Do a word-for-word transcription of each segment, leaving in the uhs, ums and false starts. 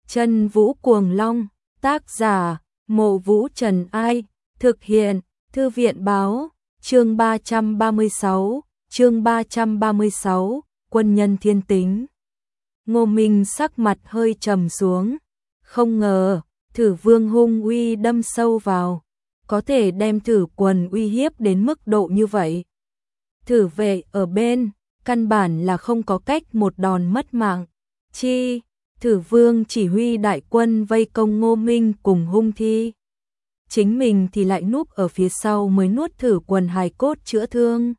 Chân Vũ Cuồng Long, tác giả, Mộ Vũ Trần Ai, thực hiện, Thư viện báo, chương ba trăm ba mươi sáu, chương ba trăm ba mươi sáu, Quân nhân thiên tính. Ngô Minh sắc mặt hơi trầm xuống, không ngờ, Thử Vương hung uy đâm sâu vào, có thể đem Thử Quần uy hiếp đến mức độ như vậy. Thử Vệ ở bên, căn bản là không có cách một đòn mất mạng. Chi, Thử Vương chỉ huy đại quân vây công Ngô Minh cùng hung thi. Chính mình thì lại núp ở phía sau mới nuốt Thử Quần hài cốt chữa thương.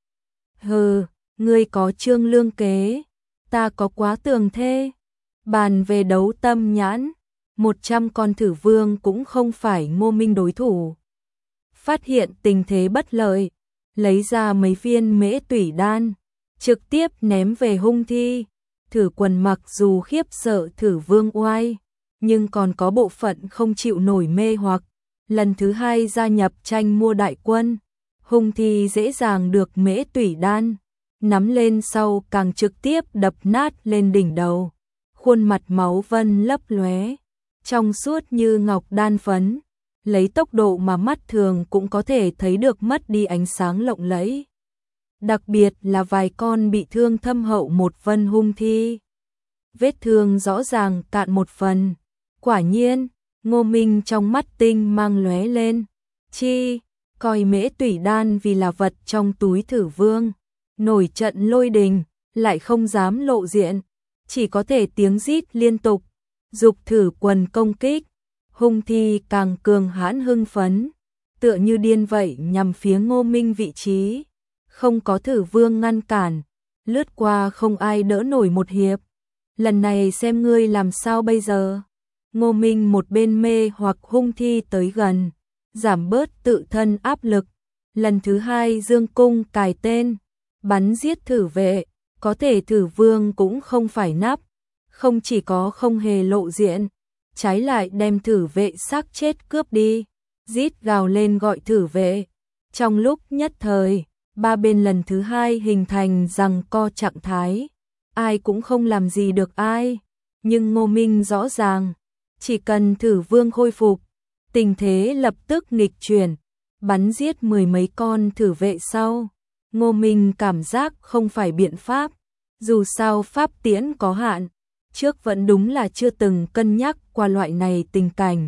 Hừ, ngươi có trương lương kế, ta có quá tường thê. Bàn về đấu tâm nhãn, một trăm con Thử Vương cũng không phải Ngô Minh đối thủ. Phát hiện tình thế bất lợi, lấy ra mấy viên mễ tủy đan, trực tiếp ném về hung thi. Thử Quần mặc dù khiếp sợ Thử Vương oai, nhưng còn có bộ phận không chịu nổi mê hoặc. Lần thứ hai gia nhập tranh mua đại quân, hung thi dễ dàng được mễ tủy đan, nắm lên sau càng trực tiếp đập nát lên đỉnh đầu. Khuôn mặt máu vân lấp lóe, trong suốt như ngọc đan phấn, lấy tốc độ mà mắt thường cũng có thể thấy được mất đi ánh sáng lộng lẫy. Đặc biệt là vài con bị thương thâm hậu một vân hung thi. Vết thương rõ ràng cạn một phần. Quả nhiên, Ngô Minh trong mắt tinh mang lóe lên. Chi, coi mễ tủy đan vì là vật trong túi Thử Vương. Nổi trận lôi đình, lại không dám lộ diện. Chỉ có thể tiếng rít liên tục, dục Thử Quần công kích. Hung thi càng cường hãn hưng phấn, tựa như điên vậy nhằm phía Ngô Minh vị trí. Không có Thử Vương ngăn cản, lướt qua không ai đỡ nổi một hiệp. Lần này xem ngươi làm sao bây giờ. Ngô Minh một bên mê hoặc hung thi tới gần, giảm bớt tự thân áp lực. Lần thứ hai dương cung cài tên, bắn giết Thử Vệ. Có thể Thử Vương cũng không phải nắp, không chỉ có không hề lộ diện, trái lại đem Thử Vệ xác chết cướp đi. Rít gào lên gọi Thử Vệ. Trong lúc nhất thời, ba bên lần thứ hai hình thành giằng co trạng thái. Ai cũng không làm gì được ai. Nhưng Ngô Minh rõ ràng, chỉ cần Thử Vương khôi phục, tình thế lập tức nghịch chuyển, bắn giết mười mấy con Thử Vệ sau. Ngô Minh cảm giác không phải biện pháp, dù sao pháp tiễn có hạn, trước vẫn đúng là chưa từng cân nhắc qua loại này tình cảnh.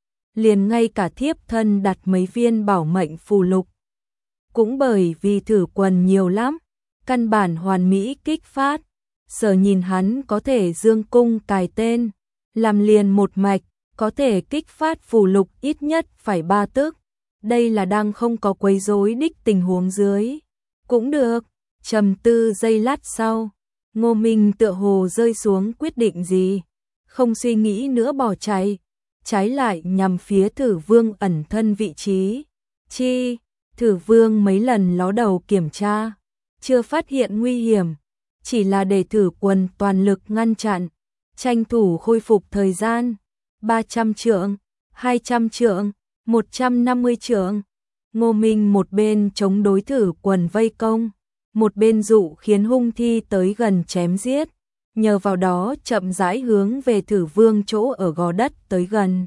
Liền ngay cả thiếp thân đặt mấy viên bảo mệnh phù lục. Cũng bởi vì Thử Quần nhiều lắm, căn bản hoàn mỹ kích phát, sở nhìn hắn có thể dương cung cài tên, làm liền một mạch, có thể kích phát phù lục ít nhất phải ba tức. Đây là đang không có quấy rối đích tình huống dưới. Cũng được, trầm tư giây lát sau, Ngô Minh tựa hồ rơi xuống quyết định gì, không suy nghĩ nữa bỏ chạy, trái lại nhằm phía Thử Vương ẩn thân vị trí. Chi, Thử Vương mấy lần ló đầu kiểm tra, chưa phát hiện nguy hiểm, chỉ là để Thử Quần toàn lực ngăn chặn, tranh thủ khôi phục thời gian. ba trăm trượng, hai trăm trượng, một trăm năm mươi trượng. Ngô Minh một bên chống đối Thử Quần vây công, một bên dụ khiến hung thi tới gần chém giết, nhờ vào đó chậm rãi hướng về Thử Vương chỗ ở gò đất tới gần.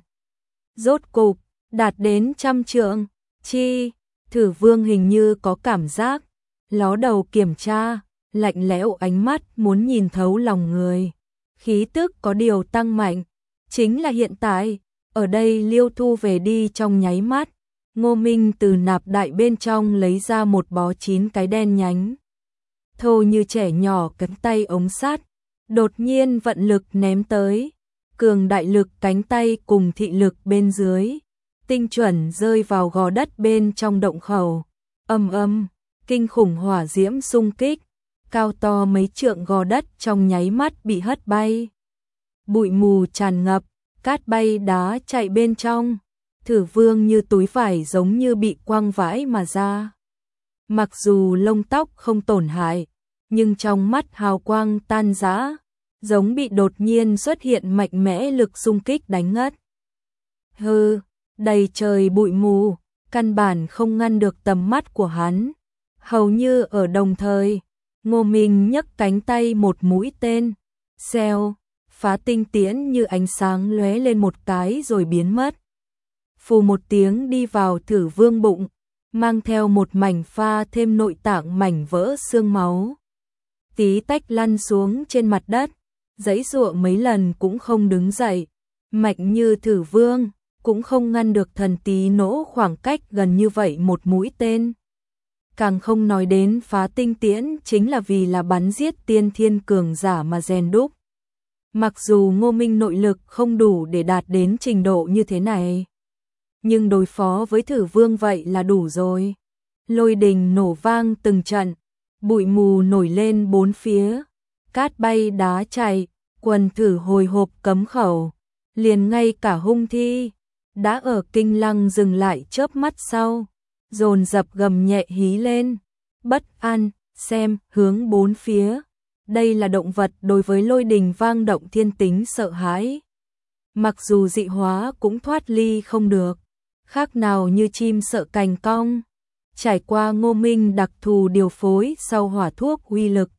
Rốt cục, đạt đến trăm trượng. Chi, Thử Vương hình như có cảm giác, ló đầu kiểm tra, lạnh lẽo ánh mắt muốn nhìn thấu lòng người. Khí tức có điều tăng mạnh, chính là hiện tại, ở đây Liêu Thu về đi trong nháy mắt. Ngô Minh từ nạp đại bên trong lấy ra một bó chín cái đen nhánh, thô như trẻ nhỏ cánh tay ống sắt, đột nhiên vận lực ném tới, cường đại lực cánh tay cùng thị lực bên dưới, tinh chuẩn rơi vào gò đất bên trong động khẩu. Âm âm, kinh khủng hỏa diễm xung kích, cao to mấy trượng gò đất trong nháy mắt bị hất bay. Bụi mù tràn ngập, cát bay đá chạy bên trong. Thử Vương như túi vải giống như bị quăng vãi mà ra. Mặc dù lông tóc không tổn hại, nhưng trong mắt hào quang tan rã, giống bị đột nhiên xuất hiện mạnh mẽ lực xung kích đánh ngất. Hừ, đầy trời bụi mù, căn bản không ngăn được tầm mắt của hắn. Hầu như ở đồng thời, Ngô Minh nhấc cánh tay một mũi tên, xèo, Phá tinh tiễn như ánh sáng lóe lên một cái rồi biến mất. Phù một tiếng đi vào Thử Vương bụng, mang theo một mảnh pha thêm nội tạng mảnh vỡ xương máu. Tí tách lăn xuống trên mặt đất, giãy giụa mấy lần cũng không đứng dậy. Mạnh như Thử Vương cũng không ngăn được thần tí nỗ khoảng cách gần như vậy một mũi tên. Càng không nói đến phá tinh tiễn chính là vì là bắn giết tiên thiên cường giả mà rèn đúc. Mặc dù Ngô Minh nội lực không đủ để đạt đến trình độ như thế này, nhưng đối phó với Thử Vương vậy là đủ rồi. Lôi đình nổ vang từng trận, bụi mù nổi lên bốn phía, cát bay đá chạy, quần thử hồi hộp cấm khẩu, liền ngay cả hung thi đã ở kinh lăng dừng lại chớp mắt sau, dồn dập gầm nhẹ hí lên, bất an, xem, hướng bốn phía. Đây là động vật đối với lôi đình vang động thiên tính sợ hãi. Mặc dù dị hóa cũng thoát ly không được, khác nào như chim sợ cành cong. Trải qua Ngô Minh đặc thù điều phối sau hỏa thuốc uy lực,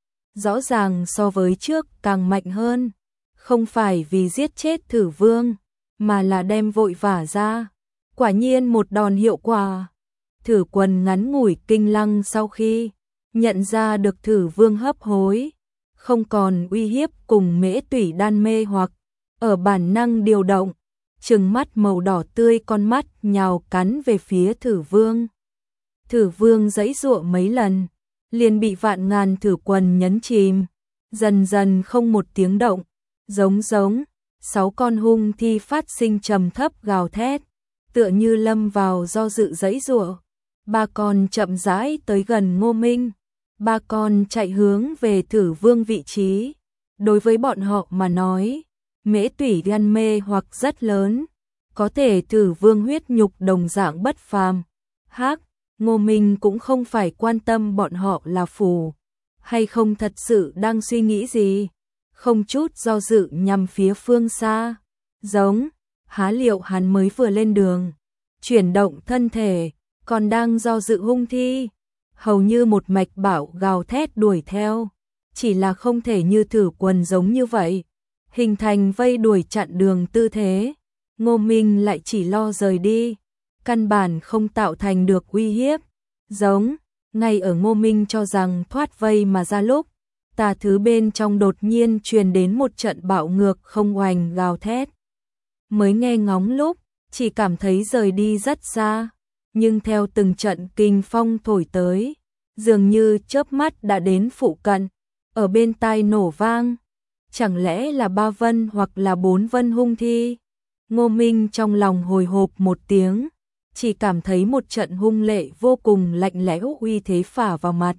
rõ ràng so với trước càng mạnh hơn, không phải vì giết chết Thử Vương, mà là đem vội vả ra. Quả nhiên một đòn hiệu quả. Thử Quần ngắn ngủi kinh lăng sau khi nhận ra được Thử Vương hấp hối, không còn uy hiếp cùng mễ tủy đan mê hoặc, ở bản năng điều động, trừng mắt màu đỏ tươi con mắt nhào cắn về phía Thử Vương. Thử Vương giãy giụa mấy lần, liền bị vạn ngàn Thử Quần nhấn chìm, dần dần không một tiếng động, giống giống, sáu con hung thi phát sinh trầm thấp gào thét, tựa như lâm vào do dự giãy giụa. Ba con chậm rãi tới gần Ngô Minh, ba con chạy hướng về Thử Vương vị trí. Đối với bọn họ mà nói, mễ tủy đan mê hoặc rất lớn, có thể Thử Vương huyết nhục đồng dạng bất phàm. Hắc, Ngô Minh cũng không phải quan tâm bọn họ là phù hay không, thật sự đang suy nghĩ gì, không chút do dự nhằm phía phương xa. Giống, há liệu hắn mới vừa lên đường, chuyển động thân thể, còn đang do dự hung thi, hầu như một mạch bảo gào thét đuổi theo, chỉ là không thể như Thử Quần giống như vậy, hình thành vây đuổi chặn đường tư thế. Ngô Minh lại chỉ lo rời đi, căn bản không tạo thành được uy hiếp. Giống, ngay ở Ngô Minh cho rằng thoát vây mà ra lúc, tà thứ bên trong đột nhiên truyền đến một trận bạo ngược không oành gào thét. Mới nghe ngóng lúc, chỉ cảm thấy rời đi rất xa, nhưng theo từng trận kinh phong thổi tới, dường như chớp mắt đã đến phụ cận, ở bên tai nổ vang. Chẳng lẽ là ba vân hoặc là bốn vân hung thi? Ngô Minh trong lòng hồi hộp một tiếng, chỉ cảm thấy một trận hung lệ vô cùng lạnh lẽo uy thế phả vào mặt.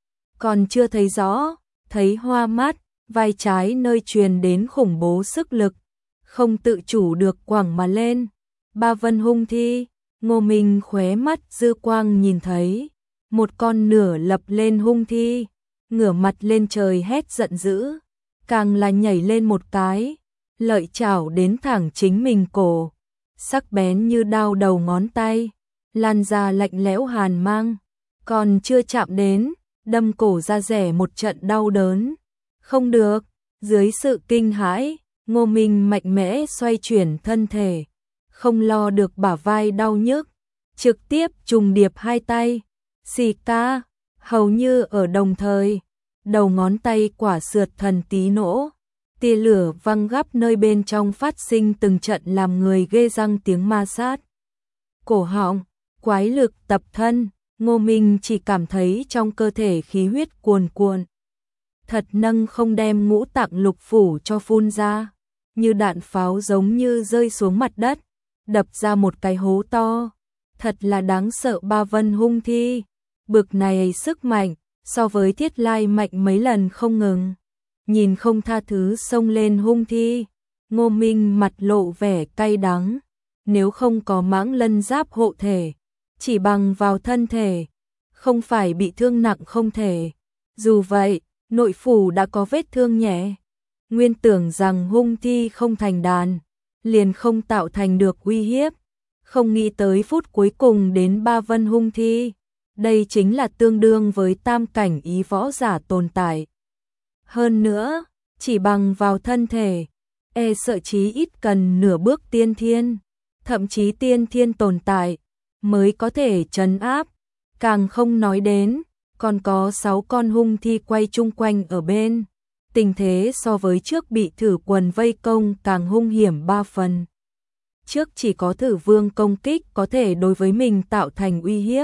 Còn chưa thấy rõ, thấy hoa mắt, vai trái nơi truyền đến khủng bố sức lực, không tự chủ được quẳng mà lên. Ba vân hung thi, Ngô Minh khóe mắt dư quang nhìn thấy một con nửa lập lên hung thi, ngửa mặt lên trời hét giận dữ, càng là nhảy lên một cái, lợi chảo đến thẳng chính mình cổ, sắc bén như đao đầu ngón tay, lan ra lạnh lẽo hàn mang, còn chưa chạm đến, đâm cổ ra rẻ một trận đau đớn. Không được, dưới sự kinh hãi, Ngô Minh mạnh mẽ xoay chuyển thân thể, không lo được bả vai đau nhức, trực tiếp trùng điệp hai tay, xì ca, hầu như ở đồng thời, đầu ngón tay quả sượt thần tí nỗ, tia lửa văng gắp nơi bên trong phát sinh từng trận làm người ghê răng tiếng ma sát. Cổ họng, quái lực tập thân, Ngô Minh chỉ cảm thấy trong cơ thể khí huyết cuồn cuộn, thật nâng không đem ngũ tạng lục phủ cho phun ra, như đạn pháo giống như rơi xuống mặt đất, đập ra một cái hố to. Thật là đáng sợ. Ba vân hung thi, bực này sức mạnh, so với Thiết Lai mạnh mấy lần không ngừng. Nhìn không tha thứ xông lên hung thi, Ngô Minh mặt lộ vẻ cay đắng. Nếu không có mãng lân giáp hộ thể, chỉ bằng vào thân thể, không phải bị thương nặng không thể. Dù vậy, nội phủ đã có vết thương nhẹ. Nguyên tưởng rằng hung thi không thành đàn, liền không tạo thành được uy hiếp. Không nghĩ tới phút cuối cùng đến ba vân hung thi. Đây chính là tương đương với tam cảnh ý võ giả tồn tại. Hơn nữa, chỉ bằng vào thân thể, e sợ chí ít cần nửa bước tiên thiên, thậm chí tiên thiên tồn tại, mới có thể trấn áp, càng không nói đến, còn có sáu con hung thi quay chung quanh ở bên. Tình thế so với trước bị thử quần vây công càng hung hiểm ba phần. Trước chỉ có thử vương công kích có thể đối với mình tạo thành uy hiếp,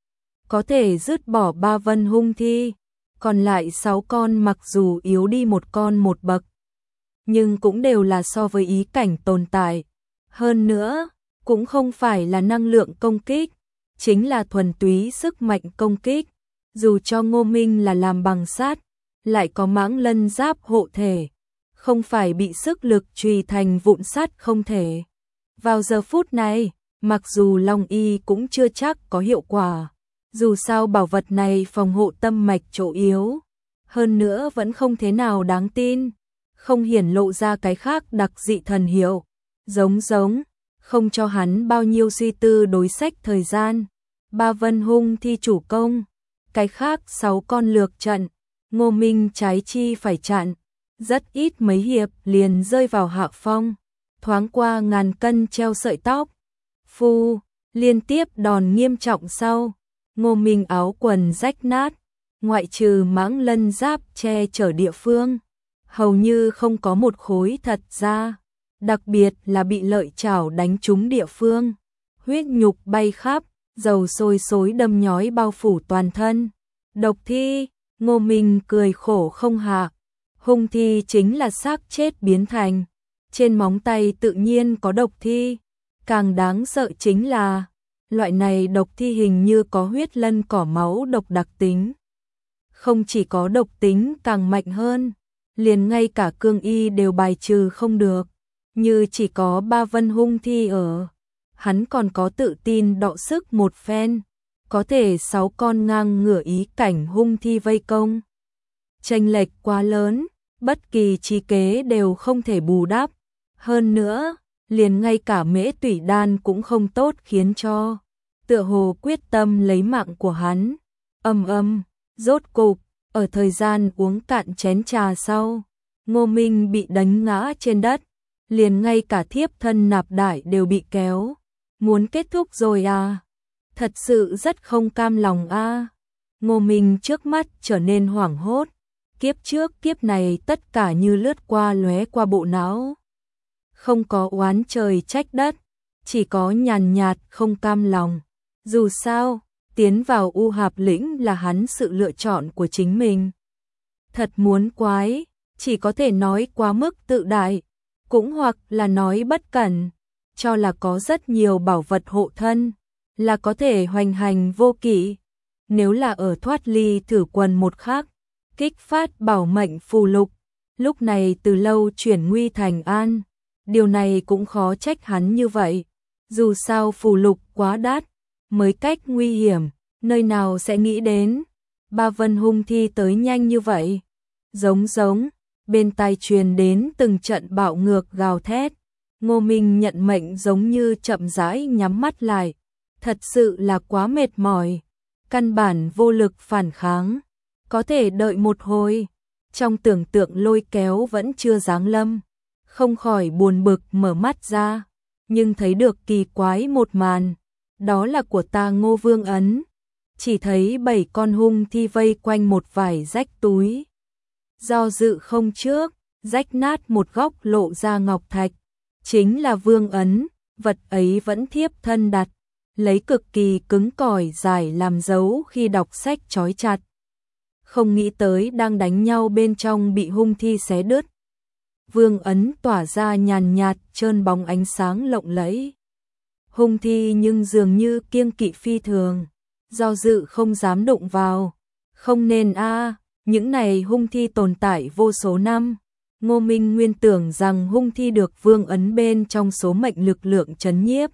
có thể dứt bỏ ba vân hung thi, còn lại sáu con mặc dù yếu đi một con một bậc, nhưng cũng đều là so với ý cảnh tồn tại. Hơn nữa, cũng không phải là năng lượng công kích, chính là thuần túy sức mạnh công kích. Dù cho Ngô Minh là làm bằng sắt, lại có mãng lân giáp hộ thể, không phải bị sức lực chùy thành vụn sắt không thể. Vào giờ phút này, mặc dù Long Y cũng chưa chắc có hiệu quả, dù sao bảo vật này phòng hộ tâm mạch chỗ yếu, hơn nữa vẫn không thế nào đáng tin, không hiển lộ ra cái khác đặc dị thần hiệu, giống giống, không cho hắn bao nhiêu suy tư đối sách thời gian. Ba vân hung thi chủ công, cái khác sáu con lược trận, Ngô Minh trái chi phải chặn, rất ít mấy hiệp liền rơi vào hạ phong, thoáng qua ngàn cân treo sợi tóc. Phu, liên tiếp đòn nghiêm trọng sau, Ngô Minh áo quần rách nát, ngoại trừ mãng lân giáp che chở địa phương, hầu như không có một khối thật ra, đặc biệt là bị lợi chảo đánh trúng địa phương, huyết nhục bay khắp, dầu sôi xối đâm nhói bao phủ toàn thân. Độc thi, Ngô Minh cười khổ không hạ, hung thi chính là xác chết biến thành, trên móng tay tự nhiên có độc thi, càng đáng sợ chính là, loại này độc thi hình như có huyết lân cỏ máu độc đặc tính. Không chỉ có độc tính càng mạnh hơn, liền ngay cả cương y đều bài trừ không được, như chỉ có ba vân hung thi ở. Hắn còn có tự tin đọ sức một phen, có thể sáu con ngang ngửa ý cảnh hung thi vây công. Chênh lệch quá lớn, bất kỳ trí kế đều không thể bù đắp. Hơn nữa, liền ngay cả mễ tủy đan cũng không tốt khiến cho, tựa hồ quyết tâm lấy mạng của hắn. Âm âm, rốt cục, ở thời gian uống cạn chén trà sau, Ngô Minh bị đánh ngã trên đất, liền ngay cả thiếp thân nạp đại đều bị kéo. Muốn kết thúc rồi à? Thật sự rất không cam lòng a. À. Ngô Minh trước mắt trở nên hoảng hốt, kiếp trước kiếp này tất cả như lướt qua lóe qua bộ não. Không có oán trời trách đất, chỉ có nhàn nhạt không cam lòng. Dù sao, tiến vào U Hạp lĩnh là hắn sự lựa chọn của chính mình. Thật muốn quái, chỉ có thể nói quá mức tự đại, cũng hoặc là nói bất cẩn, cho là có rất nhiều bảo vật hộ thân, là có thể hoành hành vô kỵ. Nếu là ở thoát ly thử quần một khắc, kích phát bảo mệnh phù lục, lúc này từ lâu chuyển nguy thành an. Điều này cũng khó trách hắn như vậy. Dù sao phù lục quá đắt, mới cách nguy hiểm, nơi nào sẽ nghĩ đến. Ba vân hung thi tới nhanh như vậy. Giống giống, bên tai truyền đến từng trận bạo ngược gào thét. Ngô Minh nhận mệnh giống như chậm rãi nhắm mắt lại. Thật sự là quá mệt mỏi, căn bản vô lực phản kháng. Có thể đợi một hồi, trong tưởng tượng lôi kéo vẫn chưa giáng lâm. Không khỏi buồn bực mở mắt ra, nhưng thấy được kỳ quái một màn. Đó là của ta Ngô Vương ấn. Chỉ thấy bảy con hung thi vây quanh một vải rách túi. Do dự không trước, rách nát một góc lộ ra ngọc thạch. Chính là vương ấn, vật ấy vẫn thiếp thân đặt, lấy cực kỳ cứng cỏi dài làm dấu khi đọc sách trói chặt. Không nghĩ tới đang đánh nhau bên trong bị hung thi xé đứt. Vương ấn tỏa ra nhàn nhạt trơn bóng ánh sáng lộng lẫy. Hung thi nhưng dường như kiêng kỵ phi thường, do dự không dám đụng vào. Không nên a, à, những này hung thi tồn tại vô số năm. Ngô Minh nguyên tưởng rằng hung thi được vương ấn bên trong số mệnh lực lượng trấn nhiếp.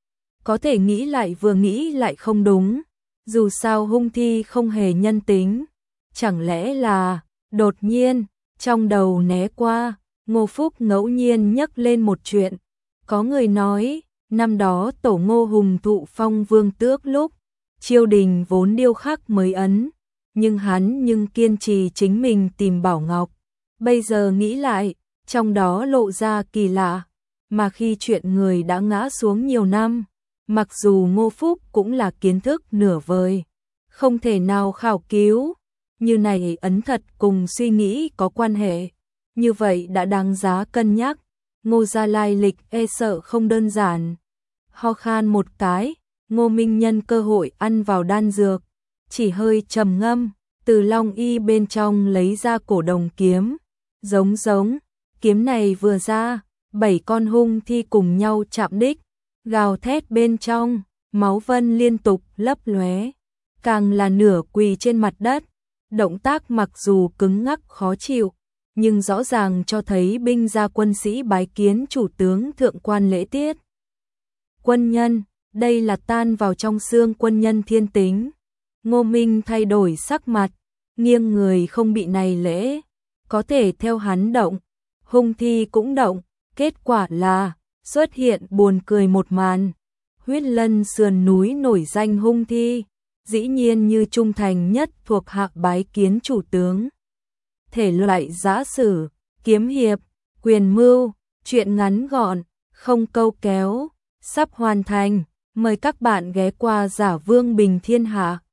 Có thể nghĩ lại vừa nghĩ lại không đúng. Dù sao hung thi không hề nhân tính. Chẳng lẽ là, đột nhiên, trong đầu né qua, Ngô Phúc ngẫu nhiên nhắc lên một chuyện. Có người nói, năm đó tổ Ngô hùng thụ phong vương tước lúc, triều đình vốn điêu khắc mới ấn, nhưng hắn nhưng kiên trì chính mình tìm bảo ngọc. Bây giờ nghĩ lại, trong đó lộ ra kỳ lạ, mà khi chuyện người đã ngã xuống nhiều năm, mặc dù Ngô Phúc cũng là kiến thức nửa vời, không thể nào khảo cứu, như này ấn thật cùng suy nghĩ có quan hệ, như vậy đã đáng giá cân nhắc. Ngô gia lai lịch e sợ không đơn giản. Ho khan một cái, Ngô Minh nhân cơ hội ăn vào đan dược, chỉ hơi trầm ngâm, từ long y bên trong lấy ra cổ đồng kiếm, giống giống, kiếm này vừa ra, bảy con hung thi cùng nhau chạm đích, gào thét bên trong, máu vân liên tục lấp lóe, càng là nửa quỳ trên mặt đất, động tác mặc dù cứng ngắc khó chịu, nhưng rõ ràng cho thấy binh gia quân sĩ bái kiến chủ tướng thượng quan lễ tiết. Quân nhân, đây là tan vào trong xương quân nhân thiên tính. Ngô Minh thay đổi sắc mặt, nghiêng người không bị này lễ, có thể theo hắn động, hung thi cũng động, kết quả là xuất hiện buồn cười một màn. Huyết Lân sườn núi nổi danh hung thi, dĩ nhiên như trung thành nhất thuộc hạ bái kiến chủ tướng. Thể loại giã sử, kiếm hiệp, quyền mưu, truyện ngắn gọn, không câu kéo, sắp hoàn thành. Mời các bạn ghé qua Giả Vương Bình Thiên Hạ.